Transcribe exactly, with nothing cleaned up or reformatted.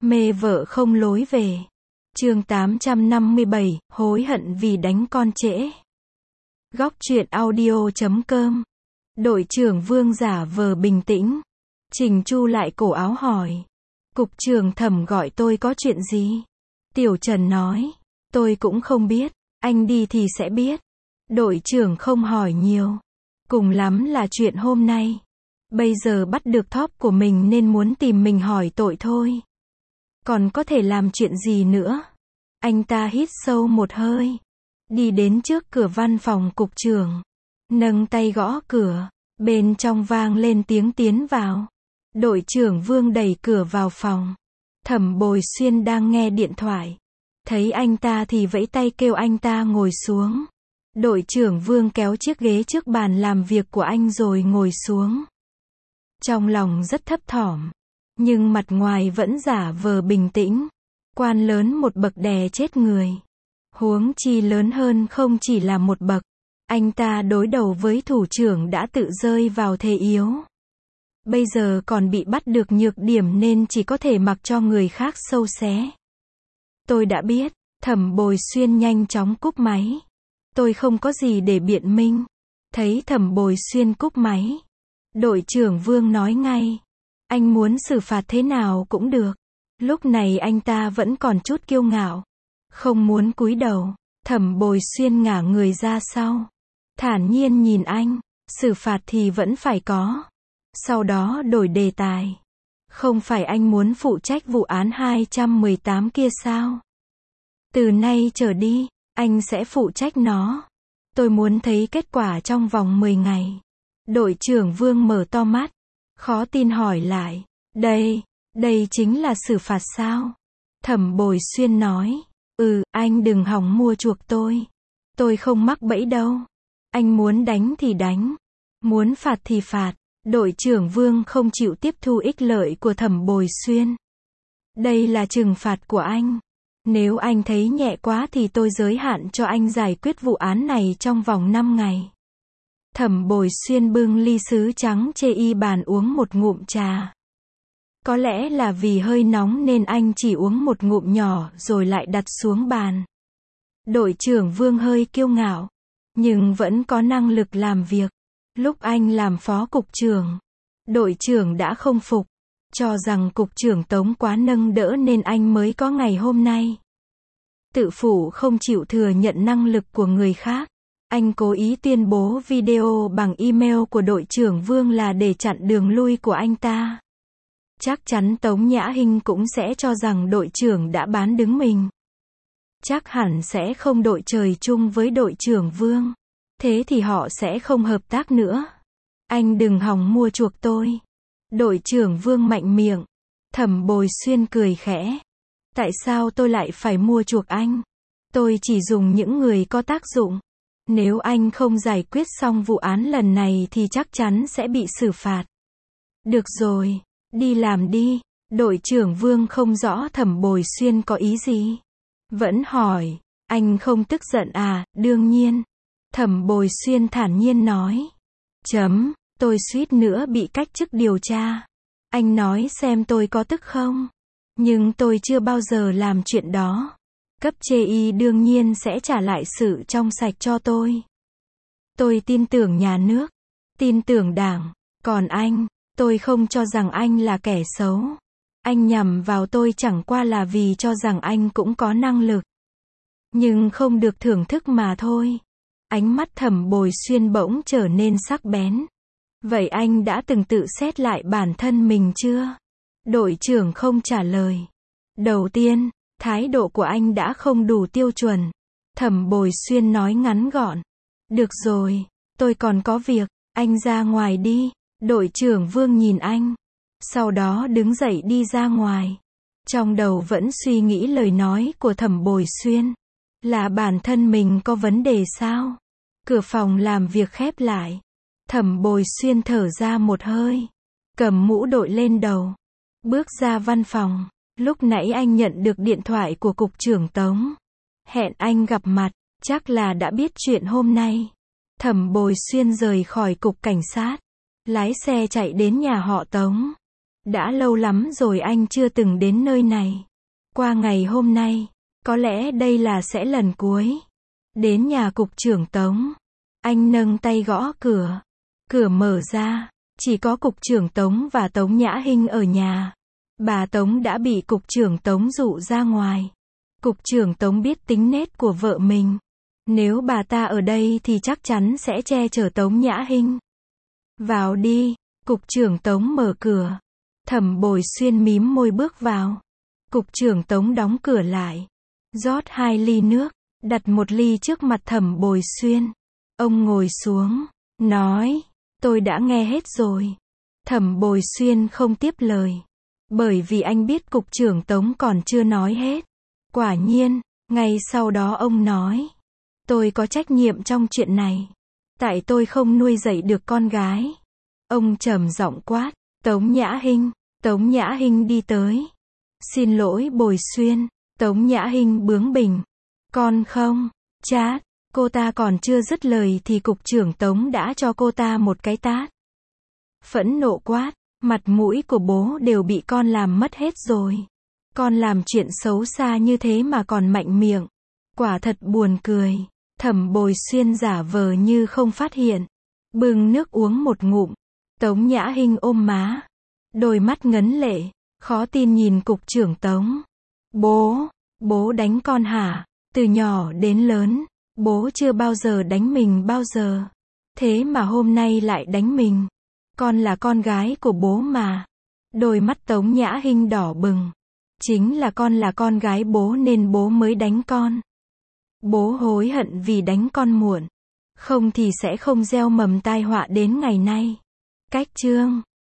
Mê vợ không lối về. Chương tám trăm năm mươi bảy, hối hận vì đánh con trễ. Góc truyện audio chấm com. Đội trưởng Vương giả vờ bình tĩnh. Trình Chu lại cổ áo hỏi. Cục trưởng Thẩm gọi tôi có chuyện gì? Tiểu Trần nói. Tôi cũng không biết, anh đi thì sẽ biết. Đội trưởng không hỏi nhiều. Cùng lắm là chuyện hôm nay. Bây giờ bắt được thóp của mình nên muốn tìm mình hỏi tội thôi. Còn có thể làm chuyện gì nữa? Anh ta hít sâu một hơi. Đi đến trước cửa văn phòng cục trưởng. Nâng tay gõ cửa. Bên trong vang lên tiếng tiến vào. Đội trưởng Vương đẩy cửa vào phòng. Thẩm Bồi Xuyên đang nghe điện thoại. Thấy anh ta thì vẫy tay kêu anh ta ngồi xuống. Đội trưởng Vương kéo chiếc ghế trước bàn làm việc của anh rồi ngồi xuống. Trong lòng rất thấp thỏm. Nhưng mặt ngoài vẫn giả vờ bình tĩnh. Quan lớn một bậc đè chết người. Huống chi lớn hơn không chỉ là một bậc. Anh ta đối đầu với thủ trưởng đã tự rơi vào thế yếu. Bây giờ còn bị bắt được nhược điểm nên chỉ có thể mặc cho người khác sâu xé. Tôi đã biết. Thẩm Bồi Xuyên nhanh chóng cúp máy. Tôi không có gì để biện minh. Thấy Thẩm Bồi Xuyên cúp máy. Đội trưởng Vương nói ngay. Anh muốn xử phạt thế nào cũng được. Lúc này anh ta vẫn còn chút kiêu ngạo. Không muốn cúi đầu. Thẩm Bồi Xuyên ngả người ra sau. Thản nhiên nhìn anh. Xử phạt thì vẫn phải có. Sau đó đổi đề tài. Không phải anh muốn phụ trách vụ án hai trăm mười tám kia sao? Từ nay trở đi, anh sẽ phụ trách nó. Tôi muốn thấy kết quả trong vòng mười ngày. Đội trưởng Vương mở to mắt. Khó tin hỏi lại. Đây, đây chính là xử phạt sao? Thẩm Bồi Xuyên nói. Ừ, anh đừng hòng mua chuộc tôi. Tôi không mắc bẫy đâu. Anh muốn đánh thì đánh. Muốn phạt thì phạt. Đội trưởng Vương không chịu tiếp thu ích lợi của Thẩm Bồi Xuyên. Đây là trừng phạt của anh. Nếu anh thấy nhẹ quá thì tôi giới hạn cho anh giải quyết vụ án này trong vòng năm ngày. Thẩm Bồi Xuyên bưng ly sứ trắng chê y bàn uống một ngụm trà. Có lẽ là vì hơi nóng nên anh chỉ uống một ngụm nhỏ rồi lại đặt xuống bàn. Đội trưởng Vương hơi kiêu ngạo, nhưng vẫn có năng lực làm việc. Lúc anh làm phó cục trưởng, đội trưởng đã không phục, cho rằng cục trưởng Tống quá nâng đỡ nên anh mới có ngày hôm nay. Tự phụ không chịu thừa nhận năng lực của người khác. Anh cố ý tuyên bố video bằng email của đội trưởng Vương là để chặn đường lui của anh ta. Chắc chắn Tống Nhã Hinh cũng sẽ cho rằng đội trưởng đã bán đứng mình. Chắc hẳn sẽ không đội trời chung với đội trưởng Vương. Thế thì họ sẽ không hợp tác nữa. Anh đừng hòng mua chuộc tôi. Đội trưởng Vương mạnh miệng. Thẩm Bồi Xuyên cười khẽ. Tại sao tôi lại phải mua chuộc anh? Tôi chỉ dùng những người có tác dụng. Nếu anh không giải quyết xong vụ án lần này thì chắc chắn sẽ bị xử phạt. Được rồi, đi làm đi. Đội trưởng Vương không rõ Thẩm Bồi Xuyên có ý gì. Vẫn hỏi, anh không tức giận à? Đương nhiên. Thẩm Bồi Xuyên thản nhiên nói. Chấm, tôi suýt nữa bị cách chức điều tra. Anh nói xem tôi có tức không? Nhưng tôi chưa bao giờ làm chuyện đó. Cấp chê y đương nhiên sẽ trả lại sự trong sạch cho tôi. Tôi tin tưởng nhà nước, tin tưởng đảng. Còn anh, tôi không cho rằng anh là kẻ xấu. Anh nhằm vào tôi chẳng qua là vì cho rằng anh cũng có năng lực. Nhưng không được thưởng thức mà thôi. Ánh mắt Thẩm Bồi Xuyên bỗng trở nên sắc bén. Vậy anh đã từng tự xét lại bản thân mình chưa? Đội trưởng không trả lời. Đầu tiên, thái độ của anh đã không đủ tiêu chuẩn. Thẩm Bồi Xuyên nói ngắn gọn. Được rồi, tôi còn có việc, anh ra ngoài đi. Đội trưởng Vương nhìn anh. Sau đó đứng dậy đi ra ngoài. Trong đầu vẫn suy nghĩ lời nói của Thẩm Bồi Xuyên. Là bản thân mình có vấn đề sao? Cửa phòng làm việc khép lại. Thẩm Bồi Xuyên thở ra một hơi. Cầm mũ đội lên đầu. Bước ra văn phòng. Lúc nãy anh nhận được điện thoại của cục trưởng Tống. Hẹn anh gặp mặt. Chắc là đã biết chuyện hôm nay. Thẩm Bồi Xuyên rời khỏi cục cảnh sát. Lái xe chạy đến nhà họ Tống. Đã lâu lắm rồi anh chưa từng đến nơi này. Qua ngày hôm nay, có lẽ đây là sẽ lần cuối. Đến nhà cục trưởng Tống. Anh nâng tay gõ cửa. Cửa mở ra. Chỉ có cục trưởng Tống và Tống Nhã Hinh ở nhà. Bà Tống đã bị cục trưởng Tống dụ ra ngoài. Cục trưởng Tống biết tính nết của vợ mình. Nếu bà ta ở đây thì chắc chắn sẽ che chở Tống Nhã Hinh. Vào đi. Cục trưởng Tống mở cửa. Thẩm Bồi Xuyên mím môi bước vào. Cục trưởng Tống đóng cửa lại. Rót hai ly nước. Đặt một ly trước mặt Thẩm Bồi Xuyên. Ông ngồi xuống. Nói. Tôi đã nghe hết rồi. Thẩm Bồi Xuyên không tiếp lời. Bởi vì anh biết cục trưởng Tống còn chưa nói hết. Quả nhiên, ngay sau đó ông nói. Tôi có trách nhiệm trong chuyện này. Tại tôi không nuôi dạy được con gái. Ông trầm giọng quát. Tống Nhã Hinh. Tống Nhã Hinh đi tới. Xin lỗi Bồi Xuyên. Tống Nhã Hinh bướng bỉnh. Con không. Chát. Cô ta còn chưa dứt lời thì cục trưởng Tống đã cho cô ta một cái tát. Phẫn nộ quát. Mặt mũi của bố đều bị con làm mất hết rồi. Con làm chuyện xấu xa như thế mà còn mạnh miệng. Quả thật buồn cười. Thẩm Bồi Xuyên giả vờ như không phát hiện. Bưng nước uống một ngụm. Tống Nhã Hinh ôm má. Đôi mắt ngấn lệ. Khó tin nhìn cục trưởng Tống. Bố, bố đánh con hả? Từ nhỏ đến lớn, bố chưa bao giờ đánh mình bao giờ. Thế mà hôm nay lại đánh mình. Con là con gái của bố mà. Đôi mắt Tống Nhã Hinh đỏ bừng. Chính là con là con gái bố nên bố mới đánh con. Bố hối hận vì đánh con muộn. Không thì sẽ không gieo mầm tai họa đến ngày nay. Cách chương